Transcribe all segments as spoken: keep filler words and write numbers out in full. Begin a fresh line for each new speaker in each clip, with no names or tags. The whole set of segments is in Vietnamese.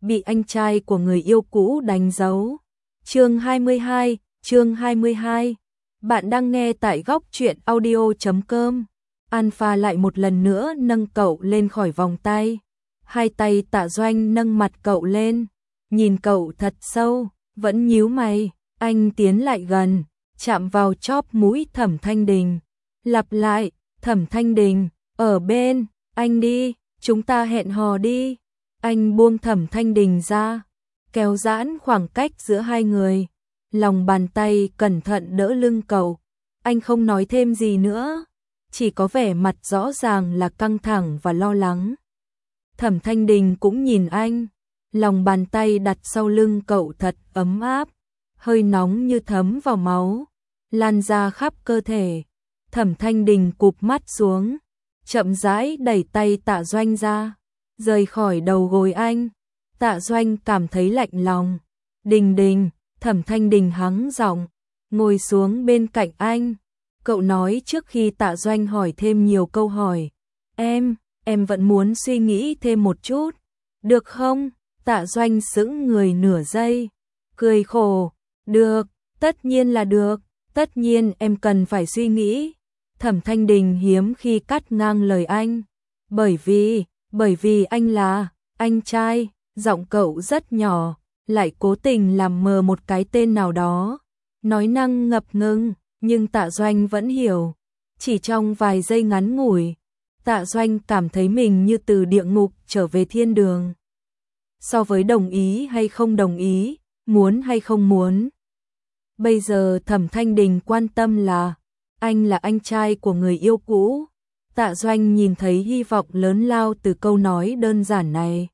bị anh trai của người yêu cũ đánh dấu. Chương hai mươi hai, chương hai mươi hai. Bạn đang nghe tại góc truyện audio chấm com. Alpha lại một lần nữa nâng cậu lên khỏi vòng tay. Hai tay Tạ Doanh nâng mặt cậu lên, nhìn cậu thật sâu, vẫn nhíu mày. Anh tiến lại gần, chạm vào chóp mũi Thẩm Thanh Đình, lặp lại, Thẩm Thanh Đình, ở bên, anh đi, chúng ta hẹn hò đi. Anh buông Thẩm Thanh Đình ra, kéo giãn khoảng cách giữa hai người, lòng bàn tay cẩn thận đỡ lưng cậu. Anh không nói thêm gì nữa, chỉ có vẻ mặt rõ ràng là căng thẳng và lo lắng. Thẩm Thanh Đình cũng nhìn anh, lòng bàn tay đặt sau lưng cậu thật ấm áp, hơi nóng như thấm vào máu, lan ra khắp cơ thể. Thẩm Thanh Đình cụp mắt xuống, chậm rãi đẩy tay Tạ Doanh ra, rời khỏi đầu gối anh. Tạ Doanh cảm thấy lạnh lòng. Đình Đình, Thẩm Thanh Đình hắng giọng, ngồi xuống bên cạnh anh. Cậu nói trước khi Tạ Doanh hỏi thêm nhiều câu hỏi. Em, em vẫn muốn suy nghĩ thêm một chút. Được không? Tạ Doanh sững người nửa giây, cười khổ. Được, tất nhiên là được, tất nhiên em cần phải suy nghĩ. Thẩm Thanh Đình hiếm khi cắt ngang lời anh. Bởi vì, bởi vì anh là, anh trai, giọng cậu rất nhỏ, lại cố tình làm mờ một cái tên nào đó. Nói năng ngập ngừng, nhưng Tạ Doanh vẫn hiểu. Chỉ trong vài giây ngắn ngủi, Tạ Doanh cảm thấy mình như từ địa ngục trở về thiên đường. So với đồng ý hay không đồng ý, muốn hay không muốn, bây giờ Thẩm Thanh Đình quan tâm là anh là anh trai của người yêu cũ. Tạ Doanh nhìn thấy hy vọng lớn lao từ câu nói đơn giản này.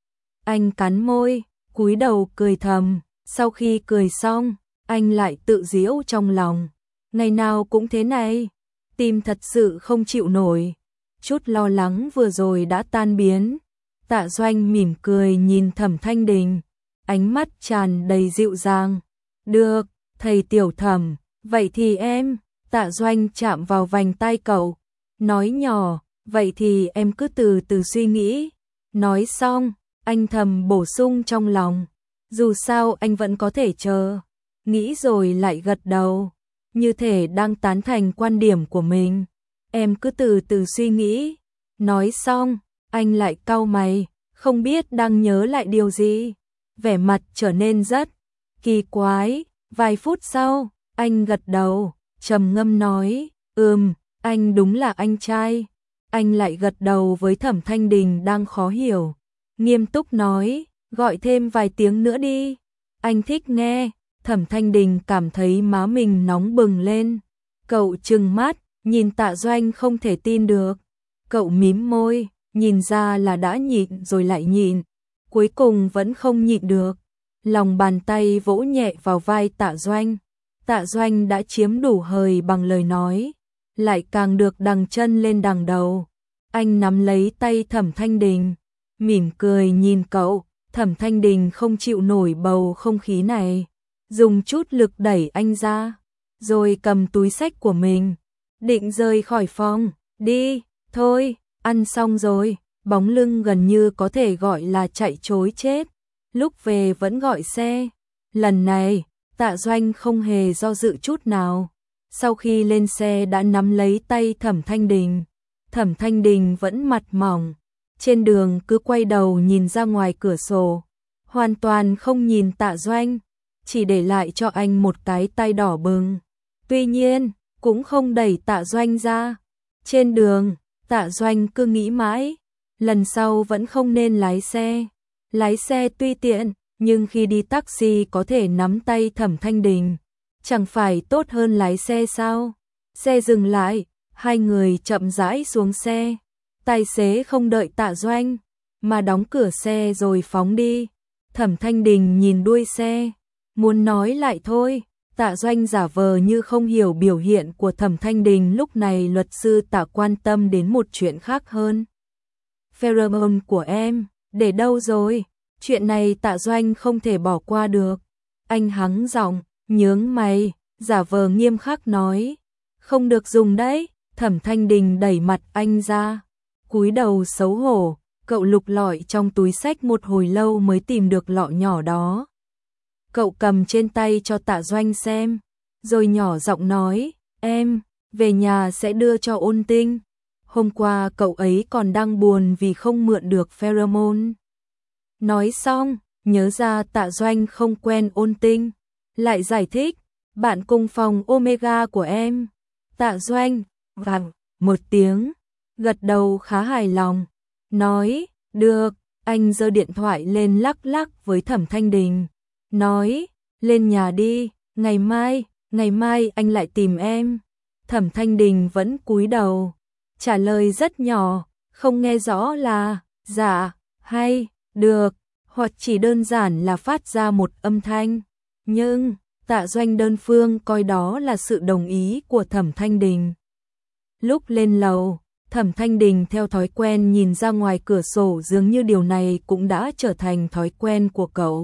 Anh cắn môi, cúi đầu cười thầm. Sau khi cười xong, anh lại tự giễu trong lòng. Ngày nào cũng thế này, tim thật sự không chịu nổi. Chút lo lắng vừa rồi đã tan biến. Tạ Doanh mỉm cười nhìn Thẩm Thanh Đình, ánh mắt tràn đầy dịu dàng. Được, thầy Tiểu Thẩm, vậy thì em. Tạ Doanh chạm vào vành tai cậu, nói nhỏ, vậy thì em cứ từ từ suy nghĩ. Nói xong, anh thầm bổ sung trong lòng, dù sao anh vẫn có thể chờ. Nghĩ rồi lại gật đầu, như thể đang tán thành quan điểm của mình. Em cứ từ từ suy nghĩ. Nói xong, anh lại cau mày, không biết đang nhớ lại điều gì. Vẻ mặt trở nên rất kỳ quái. Vài phút sau, anh gật đầu, trầm ngâm nói, ừm, anh đúng là anh trai. Anh lại gật đầu với Thẩm Thanh Đình đang khó hiểu, nghiêm túc nói, gọi thêm vài tiếng nữa đi. Anh thích nghe. Thẩm Thanh Đình cảm thấy má mình nóng bừng lên. Cậu trừng mắt, nhìn Tạ Doanh không thể tin được. Cậu mím môi, nhìn ra là đã nhịn rồi lại nhịn, cuối cùng vẫn không nhịn được. Lòng bàn tay vỗ nhẹ vào vai Tạ Doanh. Tạ Doanh đã chiếm đủ hời bằng lời nói, lại càng được đằng chân lên đằng đầu. Anh nắm lấy tay Thẩm Thanh Đình, mỉm cười nhìn cậu. Thẩm Thanh Đình không chịu nổi bầu không khí này, dùng chút lực đẩy anh ra, rồi cầm túi xách của mình, định rời khỏi phòng. Đi, thôi, ăn xong rồi. Bóng lưng gần như có thể gọi là chạy trối chết. Lúc về vẫn gọi xe. Lần này, Tạ Doanh không hề do dự chút nào. Sau khi lên xe đã nắm lấy tay Thẩm Thanh Đình. Thẩm Thanh Đình vẫn mặt mỏng, trên đường cứ quay đầu nhìn ra ngoài cửa sổ, hoàn toàn không nhìn Tạ Doanh, chỉ để lại cho anh một cái tay đỏ bừng. Tuy nhiên, cũng không đẩy Tạ Doanh ra. Trên đường, Tạ Doanh cứ nghĩ mãi, lần sau vẫn không nên lái xe. Lái xe tuy tiện, nhưng khi đi taxi có thể nắm tay Thẩm Thanh Đình, chẳng phải tốt hơn lái xe sao? Xe dừng lại, hai người chậm rãi xuống xe. Tài xế không đợi Tạ Doanh, mà đóng cửa xe rồi phóng đi. Thẩm Thanh Đình nhìn đuôi xe, muốn nói lại thôi. Tạ Doanh giả vờ như không hiểu biểu hiện của Thẩm Thanh Đình lúc này. Luật sư Tạ quan tâm đến một chuyện khác hơn. Pheromone của em, để đâu rồi? Chuyện này Tạ Doanh không thể bỏ qua được. Anh hắng giọng, nhướng mày, giả vờ nghiêm khắc nói, không được dùng đấy. Thẩm Thanh Đình đẩy mặt anh ra, cúi đầu xấu hổ, Cậu lục lọi trong túi xách một hồi lâu mới tìm được lọ nhỏ đó. Cậu cầm trên tay cho Tạ Doanh xem, rồi nhỏ giọng nói, em, về nhà sẽ đưa cho Ôn Tinh. Hôm qua cậu ấy còn đang buồn vì không mượn được pheromone. Nói xong, nhớ ra Tạ Doanh không quen Ôn Tinh, lại giải thích, bạn cùng phòng Omega của em. Tạ Doanh, vàng, một tiếng, gật đầu khá hài lòng, nói, được, anh giơ điện thoại lên lắc lắc với Thẩm Thanh Đình, nói, lên nhà đi, ngày mai, ngày mai anh lại tìm em. Thẩm Thanh Đình vẫn cúi đầu, trả lời rất nhỏ, không nghe rõ là, dạ, hay, được, hoặc chỉ đơn giản là phát ra một âm thanh. Nhưng, Tạ Doanh đơn phương coi đó là sự đồng ý của Thẩm Thanh Đình. Lúc lên lầu, Thẩm Thanh Đình theo thói quen nhìn ra ngoài cửa sổ, dường như điều này cũng đã trở thành thói quen của cậu.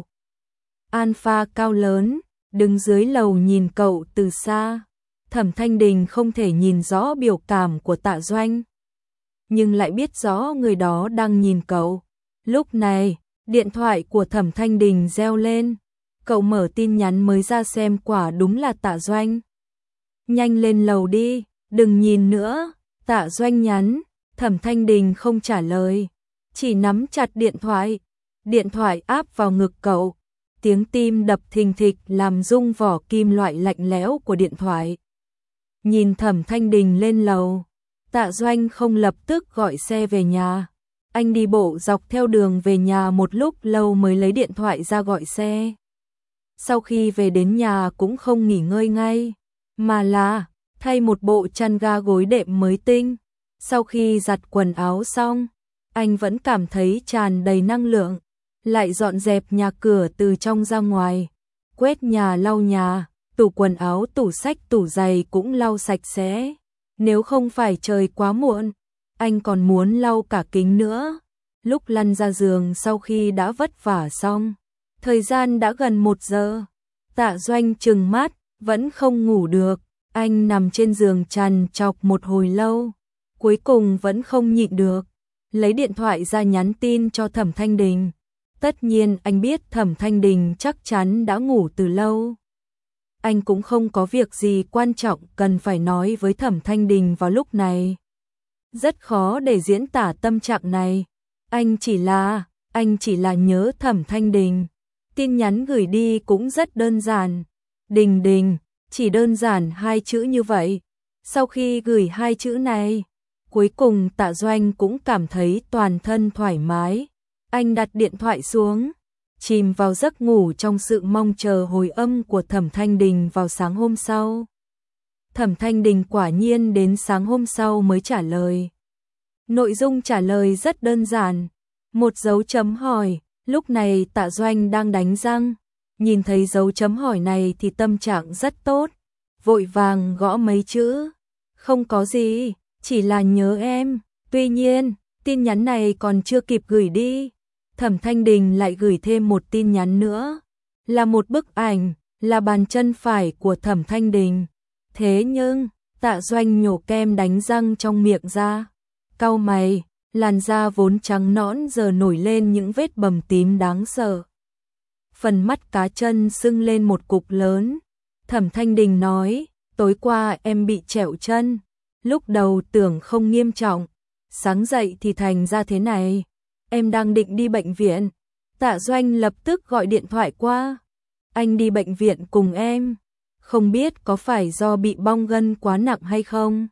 Alpha cao lớn, đứng dưới lầu nhìn cậu từ xa. Thẩm Thanh Đình không thể nhìn rõ biểu cảm của Tạ Doanh, nhưng lại biết rõ người đó đang nhìn cậu. Lúc này, điện thoại của Thẩm Thanh Đình reo lên. Cậu mở tin nhắn mới ra xem, quả đúng là Tạ Doanh. Nhanh lên lầu đi, đừng nhìn nữa. Tạ Doanh nhắn. Thẩm Thanh Đình không trả lời, chỉ nắm chặt điện thoại. Điện thoại áp vào ngực cậu. Tiếng tim đập thình thịch làm rung vỏ kim loại lạnh lẽo của điện thoại. Nhìn Thẩm Thanh Đình lên lầu, Tạ Doanh không lập tức gọi xe về nhà. Anh đi bộ dọc theo đường về nhà một lúc lâu mới lấy điện thoại ra gọi xe. Sau khi về đến nhà cũng không nghỉ ngơi ngay, mà là thay một bộ chăn ga gối đệm mới tinh. Sau khi giặt quần áo xong, anh vẫn cảm thấy tràn đầy năng lượng, lại dọn dẹp nhà cửa từ trong ra ngoài, quét nhà lau nhà, tủ quần áo, tủ sách, tủ giày cũng lau sạch sẽ. Nếu không phải trời quá muộn, anh còn muốn lau cả kính nữa. Lúc lăn ra giường sau khi đã vất vả xong, thời gian đã gần một giờ. Tạ Doanh trừng mắt, vẫn không ngủ được. Anh nằm trên giường trằn trọc một hồi lâu, cuối cùng vẫn không nhịn được, lấy điện thoại ra nhắn tin cho Thẩm Thanh Đình. Tất nhiên anh biết Thẩm Thanh Đình chắc chắn đã ngủ từ lâu. Anh cũng không có việc gì quan trọng cần phải nói với Thẩm Thanh Đình vào lúc này. Rất khó để diễn tả tâm trạng này. Anh chỉ là, anh chỉ là nhớ Thẩm Thanh Đình. Tin nhắn gửi đi cũng rất đơn giản. Đình Đình, chỉ đơn giản hai chữ như vậy. Sau khi gửi hai chữ này, cuối cùng Tạ Doanh cũng cảm thấy toàn thân thoải mái. Anh đặt điện thoại xuống, chìm vào giấc ngủ trong sự mong chờ hồi âm của Thẩm Thanh Đình vào sáng hôm sau. Thẩm Thanh Đình quả nhiên đến sáng hôm sau mới trả lời. Nội dung trả lời rất đơn giản, một dấu chấm hỏi. Lúc này Tạ Doanh đang đánh răng, nhìn thấy dấu chấm hỏi này thì tâm trạng rất tốt, vội vàng gõ mấy chữ. Không có gì, chỉ là nhớ em. Tuy nhiên, tin nhắn này còn chưa kịp gửi đi, Thẩm Thanh Đình lại gửi thêm một tin nhắn nữa, là một bức ảnh, là bàn chân phải của Thẩm Thanh Đình. Thế nhưng, Tạ Doanh nhổ kem đánh răng trong miệng ra, cau mày, làn da vốn trắng nõn giờ nổi lên những vết bầm tím đáng sợ. Phần mắt cá chân sưng lên một cục lớn. Thẩm Thanh Đình nói, tối qua em bị trẹo chân, lúc đầu tưởng không nghiêm trọng, sáng dậy thì thành ra thế này. Em đang định đi bệnh viện. Tạ Doanh lập tức gọi điện thoại qua. Anh đi bệnh viện cùng em, không biết có phải do bị bong gân quá nặng hay không?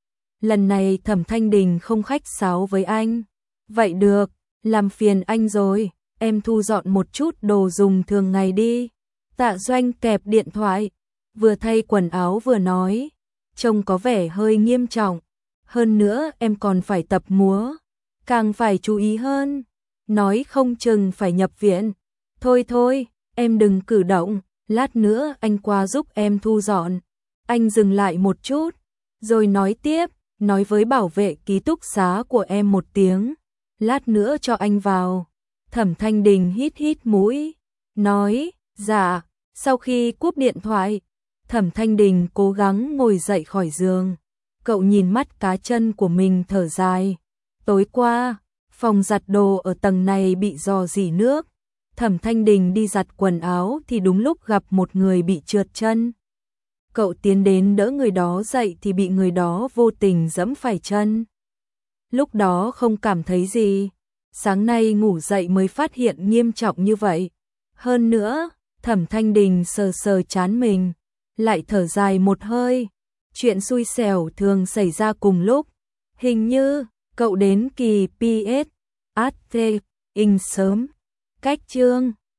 Lần này Thẩm Thanh Đình không khách sáo với anh. Vậy được, làm phiền anh rồi, em thu dọn một chút đồ dùng thường ngày đi. Tạ Doanh kẹp điện thoại, vừa thay quần áo vừa nói, trông có vẻ hơi nghiêm trọng. Hơn nữa em còn phải tập múa, càng phải chú ý hơn, nói không chừng phải nhập viện. Thôi thôi, em đừng cử động, lát nữa anh qua giúp em thu dọn. Anh dừng lại một chút, rồi nói tiếp, nói với bảo vệ ký túc xá của em một tiếng, lát nữa cho anh vào. Thẩm Thanh Đình hít hít mũi, nói, dạ. Sau khi cúp điện thoại, Thẩm Thanh Đình cố gắng ngồi dậy khỏi giường. Cậu nhìn mắt cá chân của mình thở dài. Tối qua, Phòng giặt đồ ở tầng này bị rò rỉ nước. Thẩm Thanh Đình đi giặt quần áo thì đúng lúc gặp một người bị trượt chân. Cậu tiến đến đỡ người đó dậy thì bị người đó vô tình giẫm phải chân. Lúc đó không cảm thấy gì, sáng nay ngủ dậy mới phát hiện nghiêm trọng như vậy. Hơn nữa, Thẩm Thanh Đình sờ sờ trán mình, lại thở dài một hơi. Chuyện xui xẻo thường xảy ra cùng lúc. Hình như, cậu đến kỳ pê ét, a tê, in sớm. Cách chương